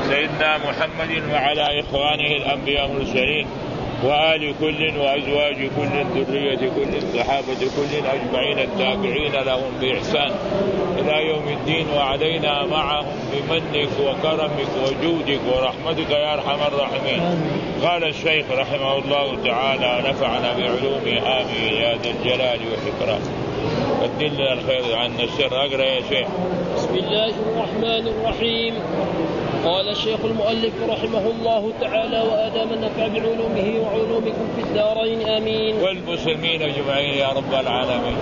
سيدنا محمد وعلى إخوانه الأنبياء والمرسلين وآل كل وأزواج كل ذرية كل صحابة كل أجمعين التابعين لهم بإحسان إلى يوم الدين وعلينا معهم بمنك وكرمك وجودك ورحمتك يا أرحم الراحمين. قال الشيخ رحمه الله تعالى نفعنا بعلومه آمين يا ذا الجلال والإكرام. ودلنا الخير عنا الشر. أقرأ يا شيخ. بسم الله الرحمن الرحيم. قال الشيخ المؤلف رحمه الله تعالى وآدم النفع بعلومه وعلومكم في الدارين آمين. والمسلمين أجمعين يا رب العالمين.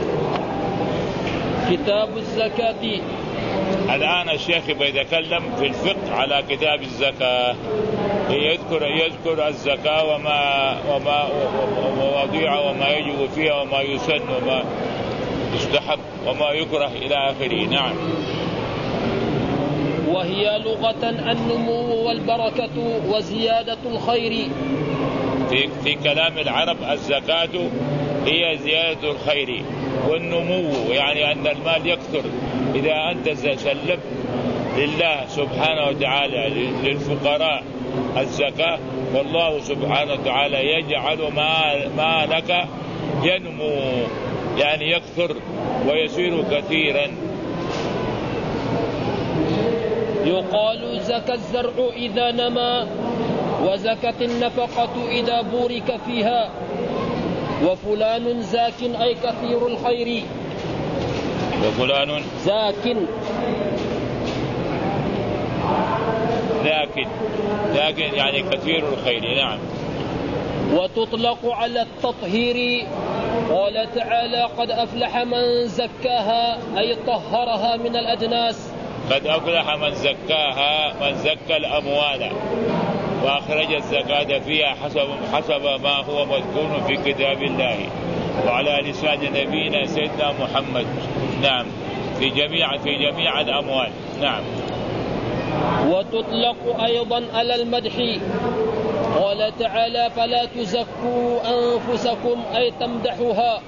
كتاب الزكاة. الآن الشيخ بيتكلم في الفقه على كتاب الزكاة، يذكر الزكاة وما مواضيع وما يجب فيها وما يسن وما يستحب وما يكره إلى آخره. نعم. وهي لغة النمو والبركة وزيادة الخير. في كلام العرب الزكاة هي زيادة الخير والنمو، يعني أن المال يكثر. إذا أنت سلمت لله سبحانه وتعالى للفقراء الزكاة، والله سبحانه وتعالى يجعل مالك ينمو، يعني يكثر ويصير كثيرا. يقال زكى الزرع إذا نما وزكت النفقة إذا بورك فيها. وفلان زاك أي كثير الخير. وفلان زاك لكن يعني كثير الخير. نعم. وتطلق على التطهير. قال تعالى قد أفلح من زكاها أي طهرها من الأدناس. قد أفلح من زكاها، من زكى الأموال وأخرج الزكاة فيها حسب ما هو مذكور في كتاب الله وعلى لسان نبينا سيدنا محمد. نعم. في جميع الأموال. نعم. وتطلق أيضا على المدح. قال تعالى فلا تزكوا أنفسكم أي تمدحوها.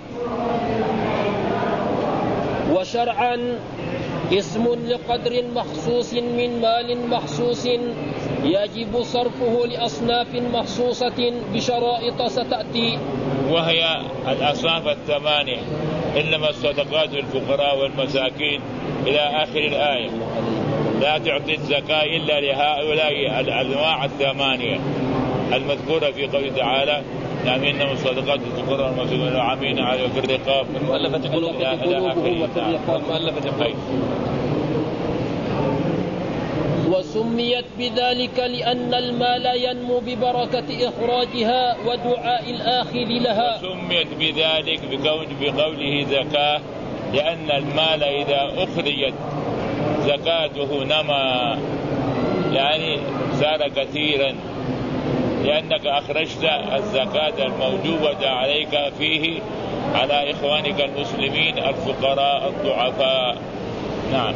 وشرعا اسم لقدر مخصوص من مال مخصوص يجب صرفه لأصناف مخصوصة بشرائط ستأتي. وهي الأصناف الثمانية: إنما الصدقات للفقراء والمساكين إلى آخر الآية. لا تعطي الزكاة إلا لهؤلاء الأنواع الثمانية المذكورة في قوله تعالى نعم إنما الصدقات للفقراء والمساكين والعاملين عليها وفي الرقاب والمؤلفة قلوبهم وسميت بذلك لأن المال ينمو ببركة إخراجها ودعاء الآخذ لها. وسميت بذلك بقوله زكاة لأن المال إذا أخرجت زكاته نما، يعني صار كثيرا، لأنك أخرجت الزكاة الموجوبة عليك فيه على إخوانك المسلمين الفقراء الضعفاء. نعم.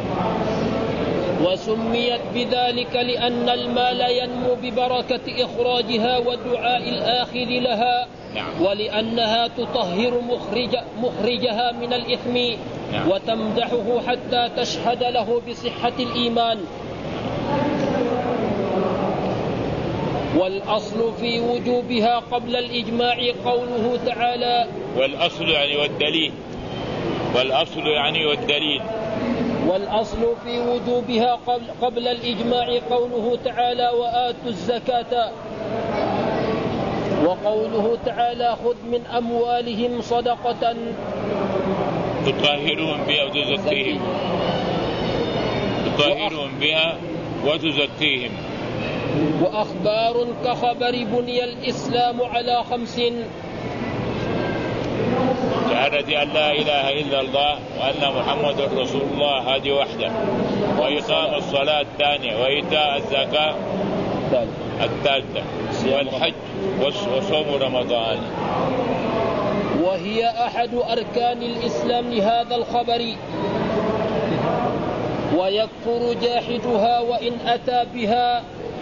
وسميت بذلك لأن المال ينمو ببركة إخراجها ودعاء الآخذ لها. نعم. ولأنها تطهر مخرجها من الإثم. نعم. وتمدحه حتى تشهد له بصحة الإيمان. والأصل في وجوبها قبل الإجماع قوله تعالى. والأصل يعني والدليل. والأصل في وجوبها قبل الإجماع قوله تعالى وآتوا الزكاة. وقوله تعالى خذ من أموالهم صدقة تطهرهم بها وتزكيهم. وأخبار كخبر بني الإسلام على 5: شهادة أن لا إله إلا الله وأن محمد رسول الله هذه واحدة، وإقام الصلاة الثانية، وإيتاء الزكاة الثالثة، والحج وصوم رمضان. وهي أحد أركان الإسلام لهذا الخبر. ويكفر جاحدها وإن أتى بها.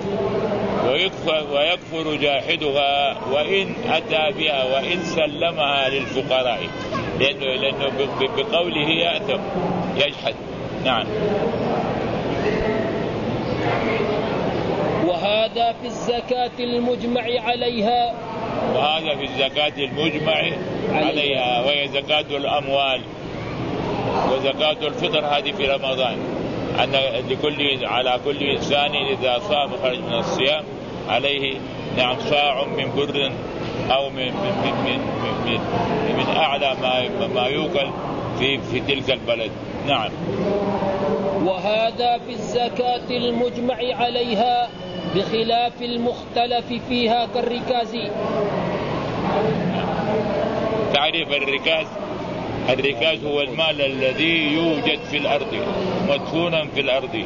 ويكفر جاحدها وإن أتى بها وإن سلمها للفقراء، لأنه بقوله يأثم يجحد. نعم. وهذا في الزكاة المجمع عليها. وهذا في الزكاة المجمع عليها، وهي زكاة الأموال. وزكاة الفطر هذه في رمضان، أن على كل إنسان إذا صام خرج من الصيام عليه نعم صاع من بر أو من أعلى ما يوكل في تلك البلد. نعم. وهذا في الزكاة المجمع عليها بخلاف المختلف فيها كالركاز. تعريف الركاز: الركاز هو المال الذي يوجد في الأرض مدفونا في الأرض،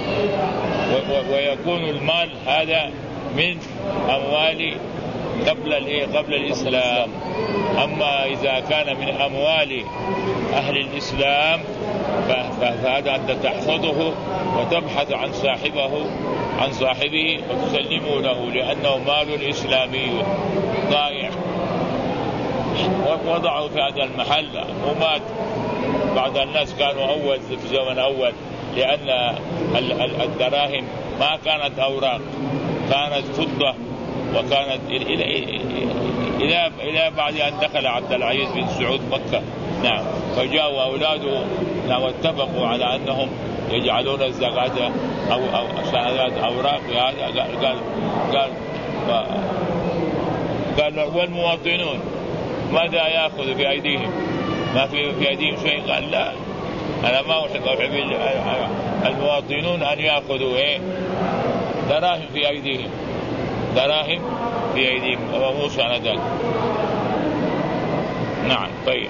ويكون المال هذا من أموال قبل الإسلام. أما إذا كان من أموال أهل الإسلام فهذا أنت تحفظه وتبحث عن صاحبه وتسلمه له، لأنه مال إسلامي ضائع. ووضعوا في هذا المحل ومات. بعض الناس كانوا أول في زمن أول، لأن الدراهم ما كانت أوراق، كانت فضة، وكانت إلى بعد أن دخل عبد العزيز بن سعود مكة. نعم. فجاءوا أولاده واتفقوا على أنهم يجعلون الزكاة أو سندات أوراق. قال والمواطنون ماذا يأخذ في أيديهم؟ ما في أيديهم شيء. قال لا، أنا ما أحب المواطنون أن يأخذوا دراهم في أيديهم، دراهم في أيديهم ومو سندات. نعم. طيب.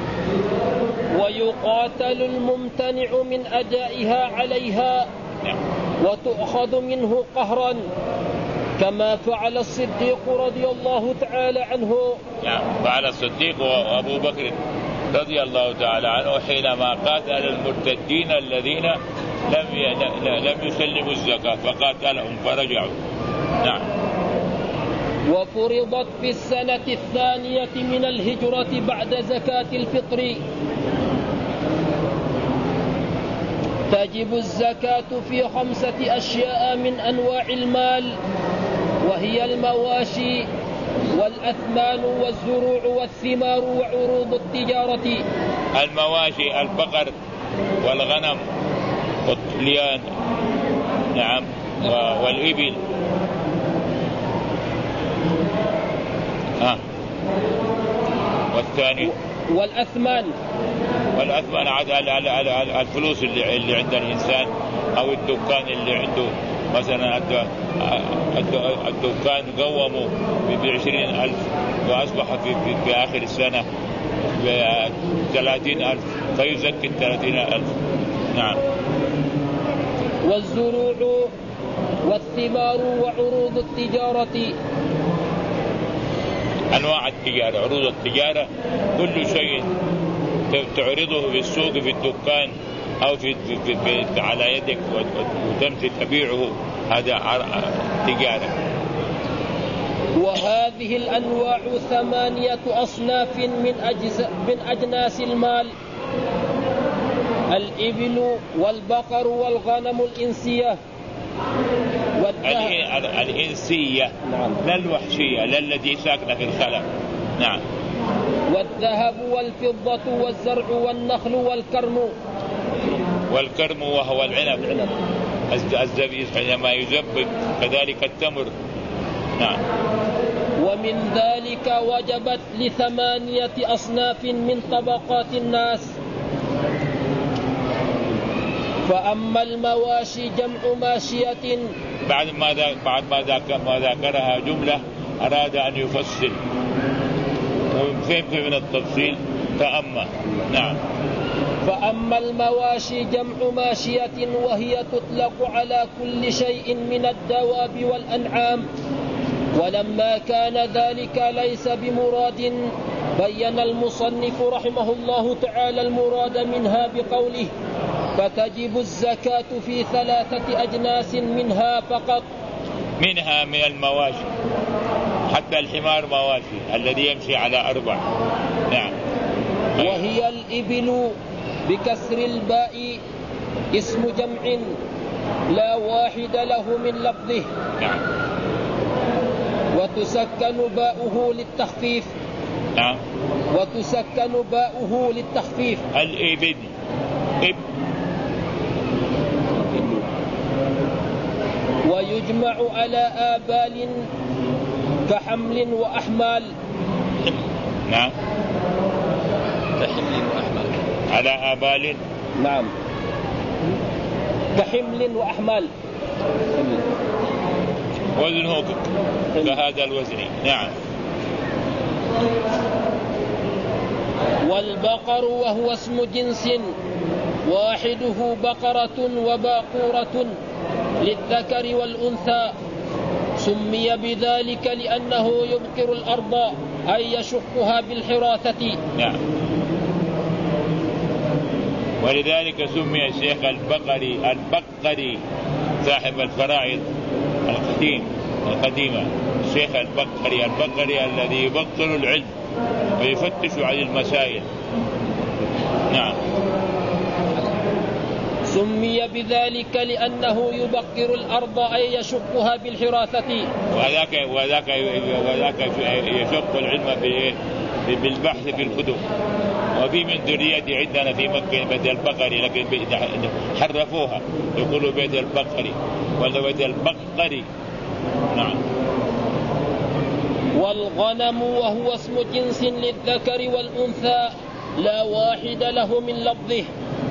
ويقاتل الممتنع من أدائها عليها. نعم. وتؤخذ منه قهرا كما فعل الصديق رضي الله تعالى عنه. نعم. فعل الصديق وأبو بكر رضي الله تعالى عنه حينما قاتل المرتدين الذين لم يسلموا الزكاة، فقاتلهم فرجعوا. نعم. وفرضت في السنة الثانية من الهجرة بعد زكاة الفطر. تجب الزكاة في 5 أشياء من أنواع المال، وهي المواشي والأثمان والزروع والثمار وعروض التجارة. المواشي البقر والغنم والطليان. نعم. والإبل. والثاني والأثمان على الفلوس اللي عند الإنسان أو الدكان اللي عنده. مثلا الدكان قوموا ب20,000 وأصبح في آخر السنة ب30,000 فيزكي 30,000. نعم. والزروع والثمار وعروض التجارة. أنواع التجارة، عروض التجارة كل شيء تعرضه في السوق في الدكان أو في على يدك وتمشي تبيعه، هذا تجارة. وهذه الأنواع 8 أصناف من أجناس المال: الإبل والبقر والغنم الإنسية الإنسية. نعم. لا الوحشية، لا التي ساكنة في الخلا. نعم. والذهب والفضة والزرع والنخل والكرم وهو العنب. الزبيب حينما يزبب، كذلك التمر. نعم. ومن ذلك وجبت ل8 أصناف من طبقات الناس. فأما المواشي جمع ماشية. بعد ما ذكرها جملة أراد أن يفصل، وفهم من التفصيل فأما. نعم. فأما المواشي جمع ماشية، وهي تطلق على كل شيء من الدواب والأنعام. ولما كان ذلك ليس بمراد، بين المصنف رحمه الله تعالى المراد منها بقوله: فتجب الزكاة في 3 أجناس منها فقط. منها من المواشي، حتى الحمار مواشي الذي يمشي على 4. نعم. وهي الإبل بكسر الباء اسم جمع، لا واحد له من لفظه. نعم. وتسكن باؤه للتخفيف. نعم. وتسكن باؤه للتخفيف. الإبن ويجمع على آبال كحمل وأحمال. نعم. كحمل وأحمال. على آبال. نعم. كحمل وأحمال. وزنه كهذا الوزن. نعم. والبقر وهو اسم جنس واحده بقرة وباقورة للذكر والأنثى، سمي بذلك لأنه يبقر الأرض أي يشقها بالحراثة. نعم. ولذلك سمي الشيخ البقري صاحب الفرائض القديمة الشيخ البقري الذي يبطل العلم ويفتش عن المسائل. نعم. سمي بذلك لأنه يبقر الأرض أي يشقها بالحراثة. وذاك يشق العلم بالبحث في الكتب. وفي من ذريته عندنا في مكة بيت البقري، لكن حرفوها يقولوا بيت البقري ولا بيت البقري. نعم. والغنم وهو اسم جنس للذكر والأنثى لا واحد له من لفظه،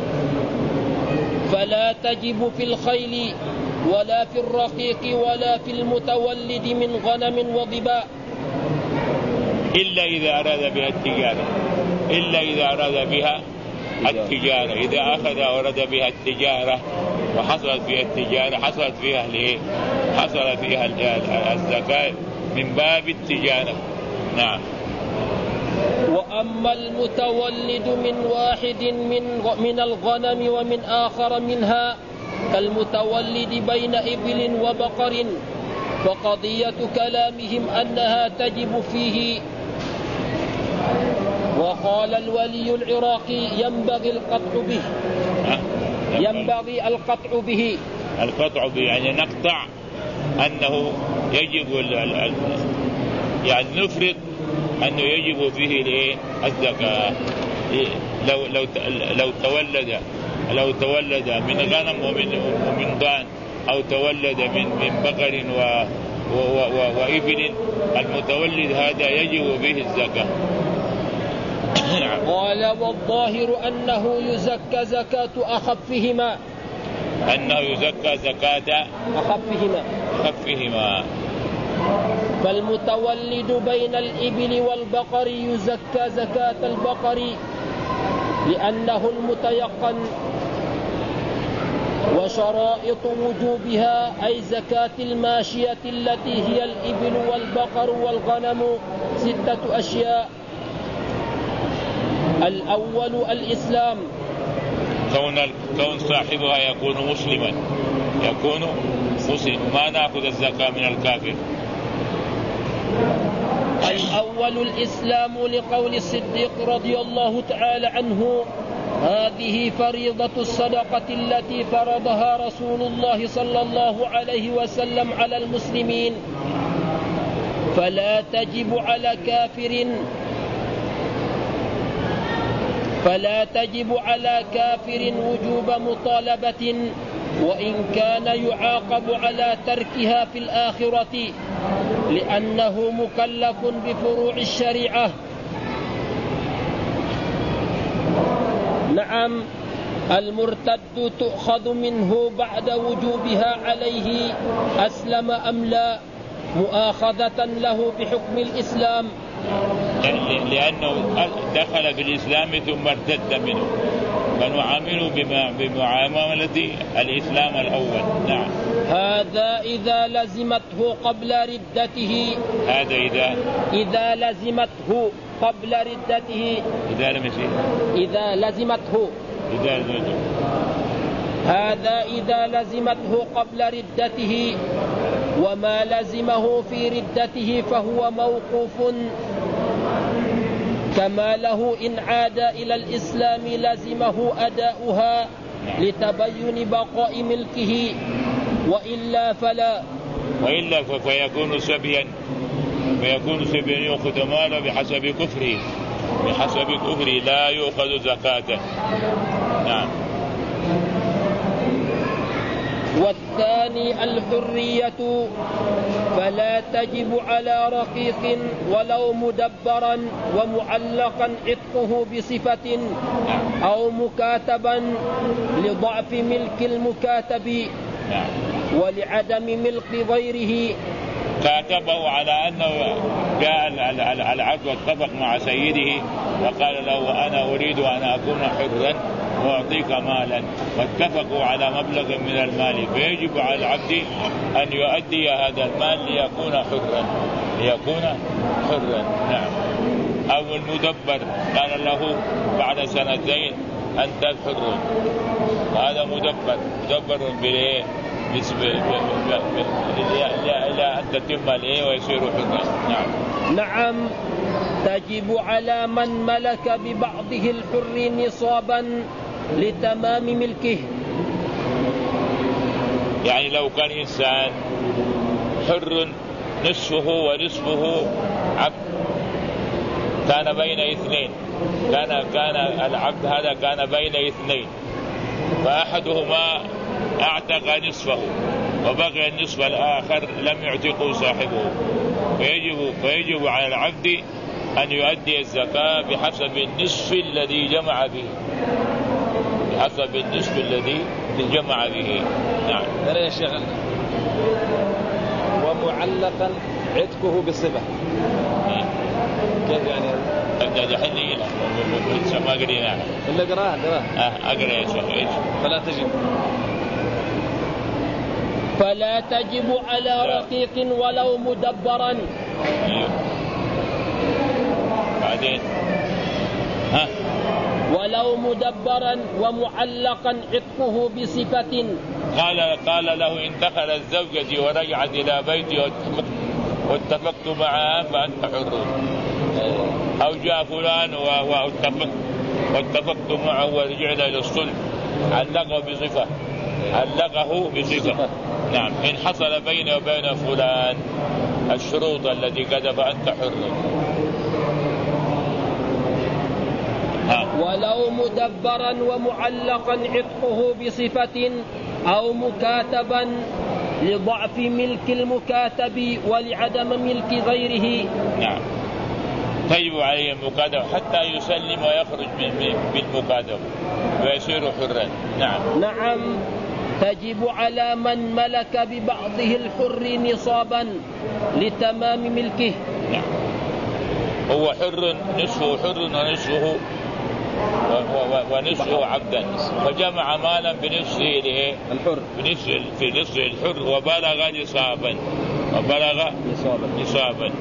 فلا تجب في الخيل ولا في الرقيق ولا في المتولد من غنم وضباء إلا إذا أراد بها التجارة. إذا أخذ ورد بها التجارة وحصلت فيها التجارة حصلت فيها الزكاة من باب التجارة. نعم. وأما المتولد من واحد من الغنم ومن آخر منها كالمتولد بين إبل وبقر فقضية كلامهم أنها تجب فيه. وقال الولي العراقي ينبغي القطع به يعني نقطع أنه يجب يعني نفرض أنه يجب فيه الزكاة. لو تولد من غنم ومن ضان أو تولد من بقر وإبل المتولد هذا يجب فيه الزكاة. قال والظاهر أنه يزكى زكاة أخفهما. أخفهما. فالمتولد بين الإبل والبقر يزكى زكاة البقر لأنه المتيقن. وشرائط وجوبها أي زكاة الماشية التي هي الإبل والبقر والغنم 6 أشياء. الأول الإسلام، كون صاحبها يكون مسلما، ما نأخذ الزكاة من الكافر. الأول الإسلام لقول الصديق رضي الله تعالى عنه هذه فريضة الصدقة التي فرضها رسول الله صلى الله عليه وسلم على المسلمين فلا تجب على كافر وجوب مطالبة وإن كان يعاقب على تركها في الآخرة لأنه مكلف بفروع الشريعة. نعم. المرتد تؤخذ منه بعد وجوبها عليه أسلم أم لا مؤاخذة له بحكم الإسلام، لأنه دخل في الإسلام ثم ارتد منه فنعامله بمعاملة الإسلام الأول. نعم. هذا إذا لزمته قبل ردته. إذا لزمته قبل ردته. هذا إذا لزمته قبل ردته. وما لزمه في ردته فهو موقوف كما له إن عاد إلى الإسلام لزمه أداؤها لتبين بقاء ملكه، وإلا فلا. وإلا فيكون سبيا، يأخذ ماله بحسب كفره لا يؤخذ زكاة. نعم. والثاني الحرية، فلا تجب على رقيق ولو مدبرا ومعلقا عتقه بصفة أو مكاتبا لضعف ملك المكاتب ولعدم ملك غيره. كاتبه على أنه جاء العبد واتفق مع سيده وقال له أنا أريد أن أكون حرا وأعطيك مالا، واتفقوا على مبلغ من المال، فيجب على العبد أن يؤدي هذا المال ليكون حرا. نعم. أو المدبر قال له بعد 2 سنين أنت حر، هذا مدبر بالإيه إلى أن تتم الإيه ويصير حرا. نعم. تجب على من ملك ببعضه الحر نصابا لتمام ملكه. يعني لو كان إنسان حر نصفه ونصفه عبد، كان بين 2، كان العبد هذا كان بين 2، فأحدهما اعتق نصفه وبقي النصف الآخر لم يعتقه صاحبه، فيجب على العبد أن يؤدي الزكاة بحسب النصف الذي جمع به، نعم. يا شيخ. ومعلقا عتقه بصفة، كيف يعني؟ أبدأ دحين ما قريناها إلا قراها أقرأ يا شيخ. فلا تجب على رقيق ولو مدبرا. بعدين ولو مدبرا ومعلقا عتقه بصفة. قال له إن دخلت زوجتي ورجعت إلى بيتي واتفقت معها فأنت حر، أو جاء فلان واتفقت معه ورجعنا إلى الصلح علقه بصفة. نعم. إن حصل بيني وبين فلان الشروط التي كتب أنت حر. ولو مدبرا ومعلقا عتقه بصفة أو مكاتبا لضعف ملك المكاتب ولعدم ملك غيره. نعم. تجب عليه المكاتبة حتى يسلم ويخرج بالمكاتبة ويصير حرا. نعم. تجب على من ملك ببعضه الحر نصابا لتمام ملكه. نعم. هو حر، نصفه حر ونصفه عبدا، فجمع مالا بنصفه الحر، بنصف الحر وبلغ نصابا.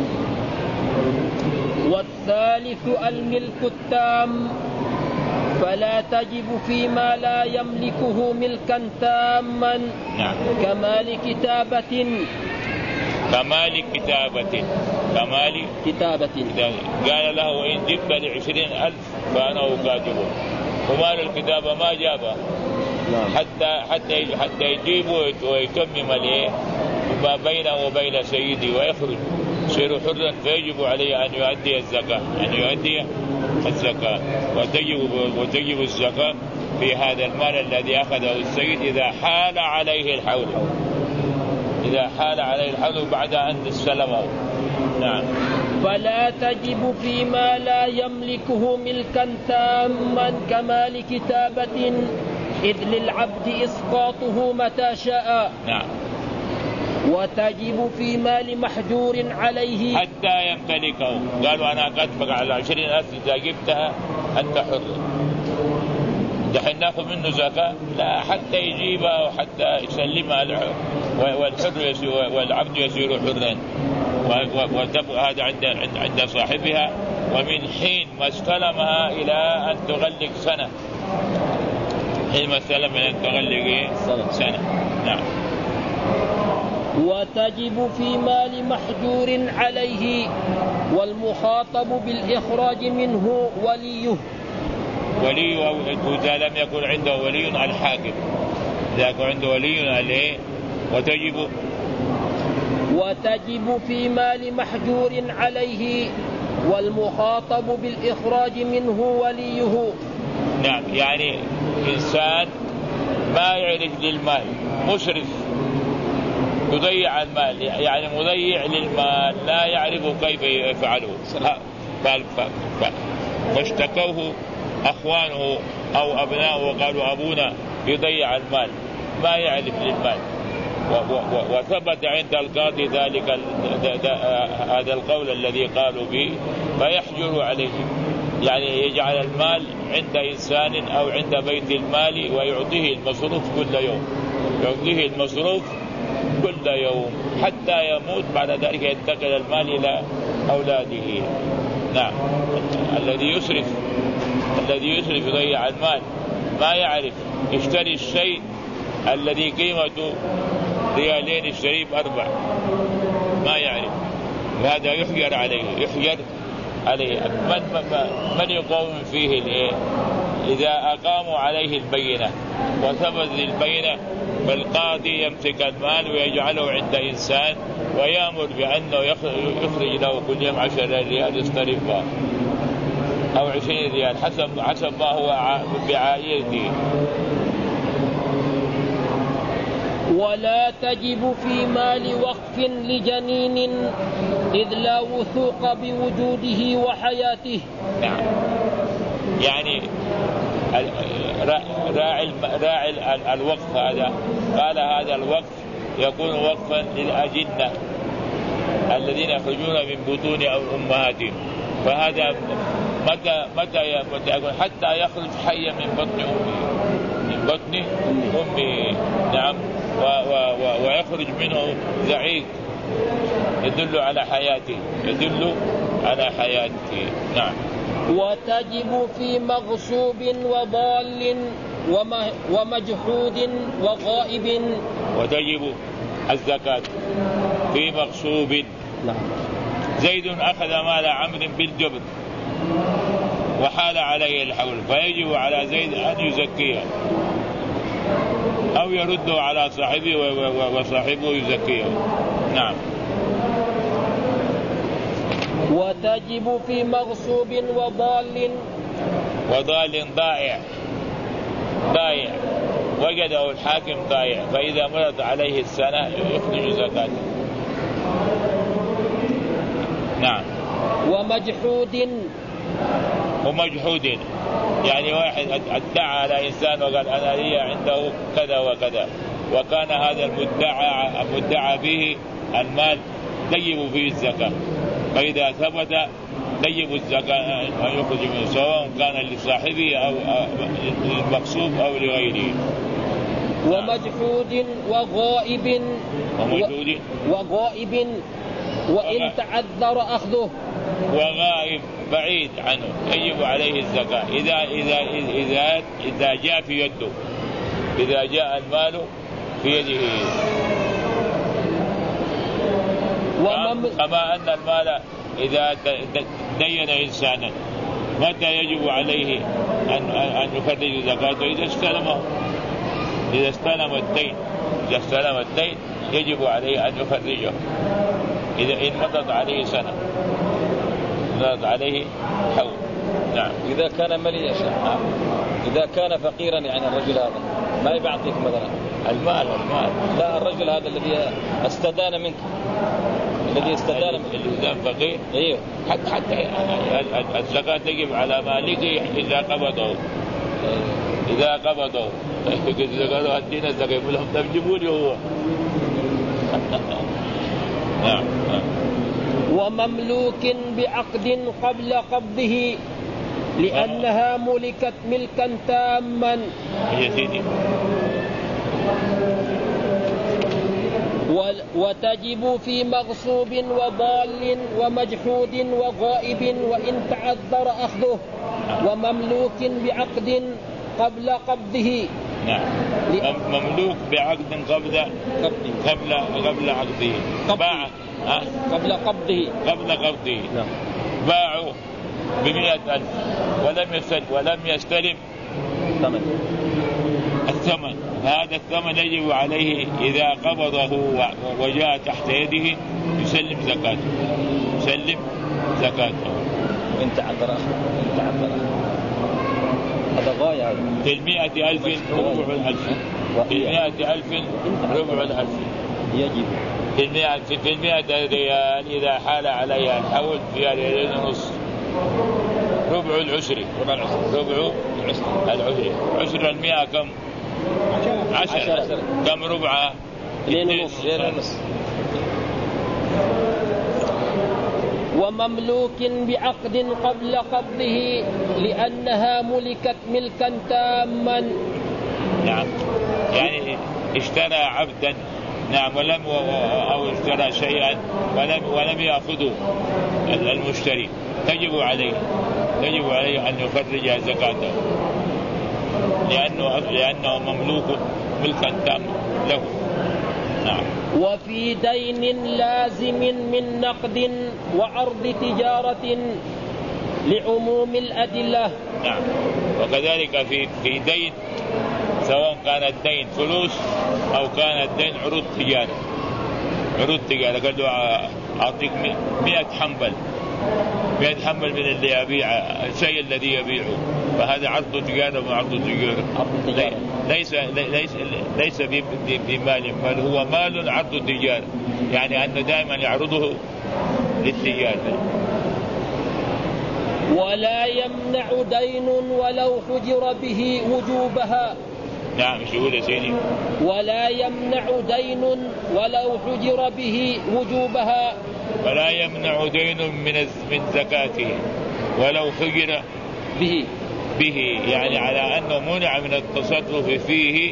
والثالث الملك التام، فلا تجب فيما لا يملكه ملكا تاما. نعم. كمال كتابة قال له إن جبت ل20,000 فأنا أكاتبه، ومال الكتابة ما جابه حتى يجيبه ويكمم ما بينه وبين سيدي ويخرج يصير حرا، فيجب عليه أن يؤدي الزكاة وتجب الزكاة في هذا المال الذي أخذه السيد إذا حال عليه الحول بعد أن استلمه. نعم. فلا تجب فيما لا يملكه ملكا تاما كمال كتابة، إذ للعبد إسقاطه متى شاء. نعم. وتجب في مال محجور عليه حتى يمتلكه. قالوا أنا قد بقى على 20,000 إذا جبتها أنت حر، دحين ناخذ منه زكاة؟ لا، حتى يجيبها وحتى يسلمها والعبد يصير حرا، وتبقى هذا عند صاحبها، ومن حين ما استلمها إلى أن تغلق سنة. حين ما استلم أن تغلق سنة. نعم. وتجب في مال محجور عليه والمخاطب بالإخراج منه وليه. ولي إذا لم يكن عنده ولي الحاكم، إذا يكون عنده ولي عليه. وتجب في مال محجور عليه والمخاطب بالإخراج منه وليه. نعم، يعني إنسان ما يعرف للمال، مسرف يضيع المال، يعني مضيع للمال لا يعرف كيف يفعله، فاشتكوه أخوانه أو أبناؤه وقالوا أبونا يضيع المال، ما يعرف للمال، وثبت عند القاضي ذلك هذا القول الذي قالوا به، فيحجر عليه، يعني يجعل المال عند إنسان أو عند بيت المال ويعطيه المصروف كل يوم، يعطيه المصروف كل يوم حتى يموت، بعد ذلك ينتقل المال إلى أولاده. نعم، الذي يسرف يضيع المال، ما يعرف، يشتري الشيء الذي قيمته ريالين يشتريه ب4، ما يعرف، وهذا يحجر عليه. من يقوم فيه إذا أقاموا عليه البينة وثبت البينة، فالقاضي يمسك المال ويجعله عند إنسان ويأمر بأنه يخرج له كل يوم 10 ريال يصرفها أو 20 ريال حسب ما هو بعائلته. ولا تجب في مال وقف لجنين إذ لا وثوق بوجوده وحياته. نعم، يعني راعي الوقف هذا قال هذا الوقف يكون وقفا للأجنة الذين يخرجون من بطون أو أمهاتهم، فهذا متى يكون حتى يخرج حيا من بطن أمه. نعم، ويخرج منه زعيق يدل على حياته. نعم. وتجب في مغصوب وضال ومجحود وغائب. وتجب الزكاة في مغصوب. نعم. زيد أخذ مال عمرو بالجبر وحال عليه الحول، فيجب على زيد أن يزكيه أو يرده على صاحبه وصاحبه يزكيه. نعم. وتجب في مغصوب وضال ضائع وجده الحاكم ضائع، فإذا مرت عليه السنة يخرج زكاته. نعم. ومجحود يعني واحد ادعى على إنسان وقال أنا لي عنده كذا وكذا، وكان هذا المدعى به المال تجب فيه الزكاة، فإذا ثبت تجب الزكاة أن يخرج منه، سواء كان لصاحبه أو للمقصود أو لغيره. ومجحود وغائب وإن تعذر أخذه. وغائب بعيد عنه يجب عليه الزكاة إذا جاء في يده، إذا جاء المال في يده. كما أن المال إذا دين إنسانا متى يجب عليه أن يخرج زكاته؟ إذا استلم الدين يجب عليه أن يخرجه، إذا إن مضت عليه سنة، مضت عليه حول. نعم. إذا كان مليا شيخ، إذا كان فقيرا يعني الرجل هذا ما يعطيك مثلا المال لا، الرجل هذا الذي استدان منك، الذي استدان الإنسان فقير. أيوه. حتى الزكاة تجب على مالكه إذا قبضه إذا قالوا أدينا الزكاة يقول لهم تجيبوا لي هو. نعم. ومملوك بعقد قبل قبضه لأنها ملكت ملكا تاما. يا سيدي. وتجب في مغصوب وضال ومجحود وغائب وإن تعذر أخذه، ومملوك بعقد قبل قبضه. نعم. مملوك بعقد قبل عقده. قبل قبضه. نعم. باعوا ب100,000 ولم يستلم الثمن، هذا الثمن يجب عليه إذا قبضه وجاء تحت يده يسلم زكاته. انت عبر هذا غاية. في 100,000 ربع الألف، في 100,000 ربع الألف يجب في 100 ريال إذا حال عليها الحول فيها 2.5 ربع العشر. عشر 100 كم؟ 10. كم ربعها؟ 2.5. ومملوك بعقد قبل قبضه لأنها ملكت ملكا تاما. نعم، يعني اشترى عبدا، نعم، أو اشترى شيئا ولم يأخذه المشتري، تجب عليه أن يخرج زكاته لأنه مملوك ملكا تاما له. نعم. وفي دين لازم من نقد وعرض تجارة لعموم الأدلة. نعم. وكذلك في دين، سواء كان الدين فلوس أو كان الدين عروض تجارة. قال له أعطيك 100 حنبل من اللي يبيع الشيء الذي يبيعه، فهذا عرض تجارة وعرض تجارة. ليس بمال، بل هو مال عرض تجارة، يعني أنه دائما يعرضه للتجارة. ولا يمنع دين ولو حجر به وجوبها. نعم، شو يا سيدي؟ ولا يمنع دين ولو حجر به وجوبها. ولا يمنع دين من زكاته ولو حجر به، يعني على أنه منع من التصرف فيه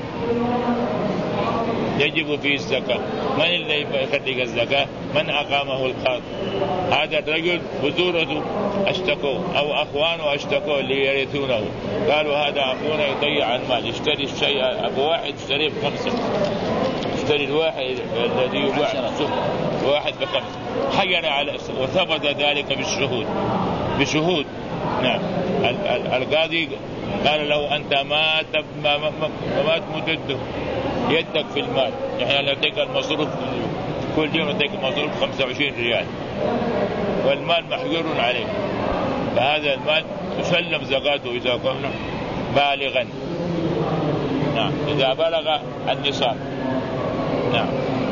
يجب فيه الزكاة. من اللي يخرج الزكاة؟ من أقامه القاضي. هذا الرجل بذورته اشتكوا أو أخوانه اشتكوا ليرثونه، قالوا هذا أخونا يضيع المال، يشتري الشيء أبو واحد اشتريه ب5، اشتري الواحد الذي يباع واحد ب5، حجر على وثبت ذلك بشهود. نعم. القاضي قال له أنت ما تمد يدك في المال، يعني لديك المصروف كل يوم لديك مصروف 25 ريال والمال محجور عليه، فهذا المال تسلم زكاته إذا كان بالغا. نعم، إذا بلغ النصاب. نعم.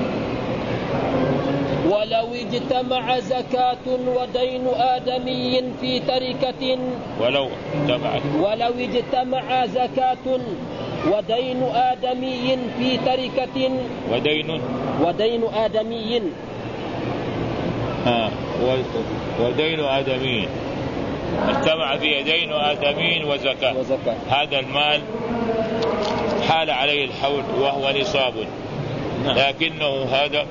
ولو اجتمع زكاة ودين آدمي في تركة. ولو اجتمع زكاة ودين آدمي في تركة. ودين آدمي. ودين آدمي اجتمع فيه دين آدمي وزكاة. هذا المال حال عليه الحول وهو نصاب، لكنه هذا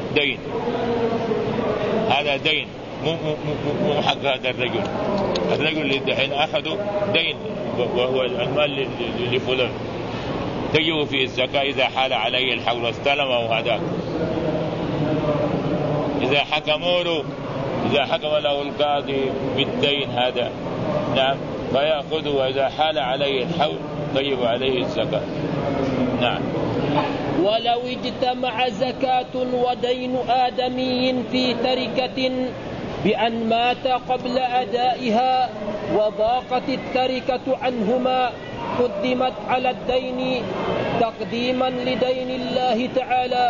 دين مو حق هذا الرجل اللي دحين أخذه دين وهو المال لفلان، تجب فيه الزكاة إذا حال عليه الحول واستلمه هذا. إذا حكم له القاضي بالدين هذا، نعم، فيأخذه، وإذا حال عليه الحول تجب عليه الزكاة. نعم. ولو اجتمع زكاة ودين آدمي في تركة بأن مات قبل أدائها وضاقت التركة عنهما قدمت على الدين تقديما لدين الله تعالى.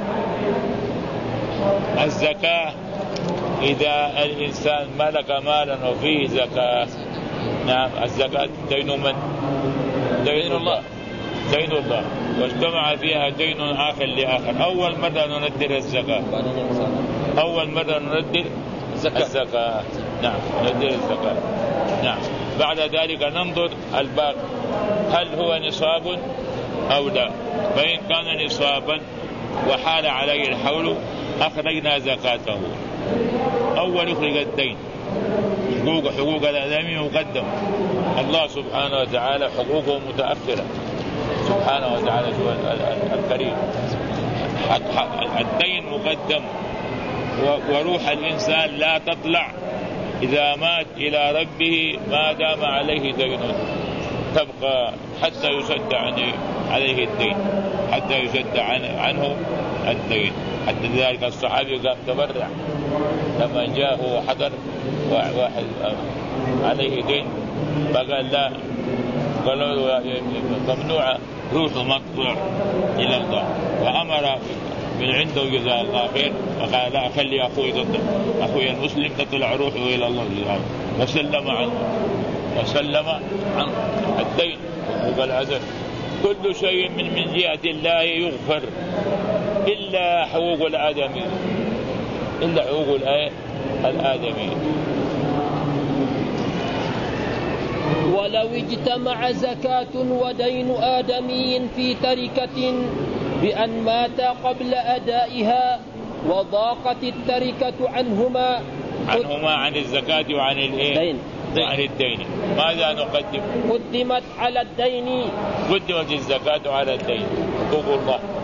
الزكاة إذا الإنسان ملك مالا وفيه زكاة، نعم، الزكاة دين من؟ دين الله، واجتمع فيها دين آخر لآخر. أول مرة نندر الزكاة، الزكاة. نعم، ندير الزكاة. نعم. بعد ذلك ننظر الباقي هل هو نصاب أو لا، فإن كان نصابا وحال عليه الحول أخرجنا زكاته. أول يخرج الدين، حقوق الآدمي مقدم، الله سبحانه وتعالى حقوقه متأخرة، سبحانه وتعالى الكريم. الدين مقدم، وروح الإنسان لا تطلع إذا مات إلى ربه ما دام عليه دين تبقى حتى يسد عليه الدين، حتى يسد عنه الدين. حتى ذلك الصحابي قام تبرع لما جاءه حضر واحد عليه دين فقال لا، قالوا ممنوع روحه مقطوع إلى الله، وأمر من عنده جزاه الله خير وقال لا خلي أخوي المسلم تطلع روحه إلى الله وسلم عن الدين والعذر. كل شيء من جهة الله يغفر إلا حقوق الآدمي، إلا حقوق الآدمي. ولو اجتمع زكاة ودين آدمي في تركة بأن مات قبل أدائها وضاقت التركة عنهما عن الزكاة وعن الدين، ماذا نقدم؟ قدمت على الدين، قدمت الزكاة على الدين، حقوق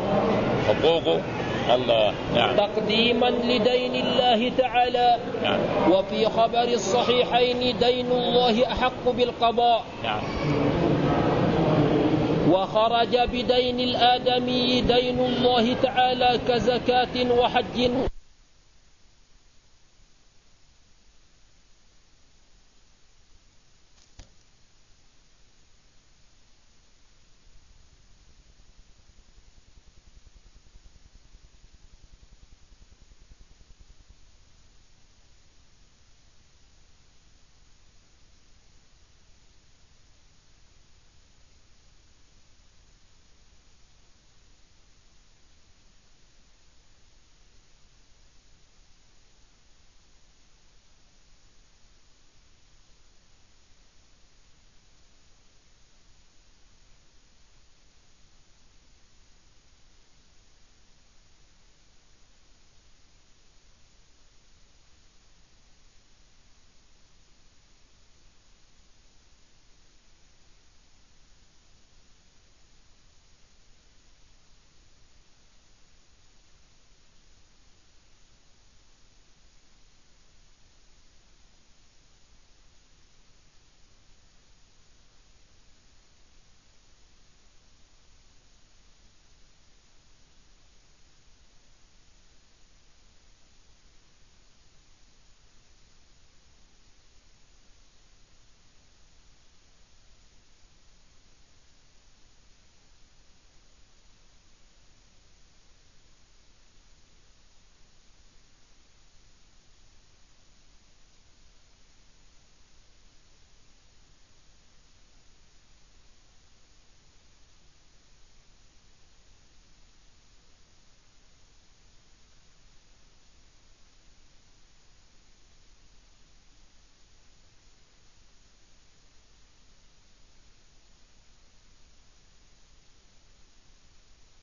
الله. نعم. تقديما لدين الله تعالى. نعم. وفي خبر الصحيحين دين الله أحق بالقضاء. نعم. وخرج بدين الآدمي دين الله تعالى كزكاة وحج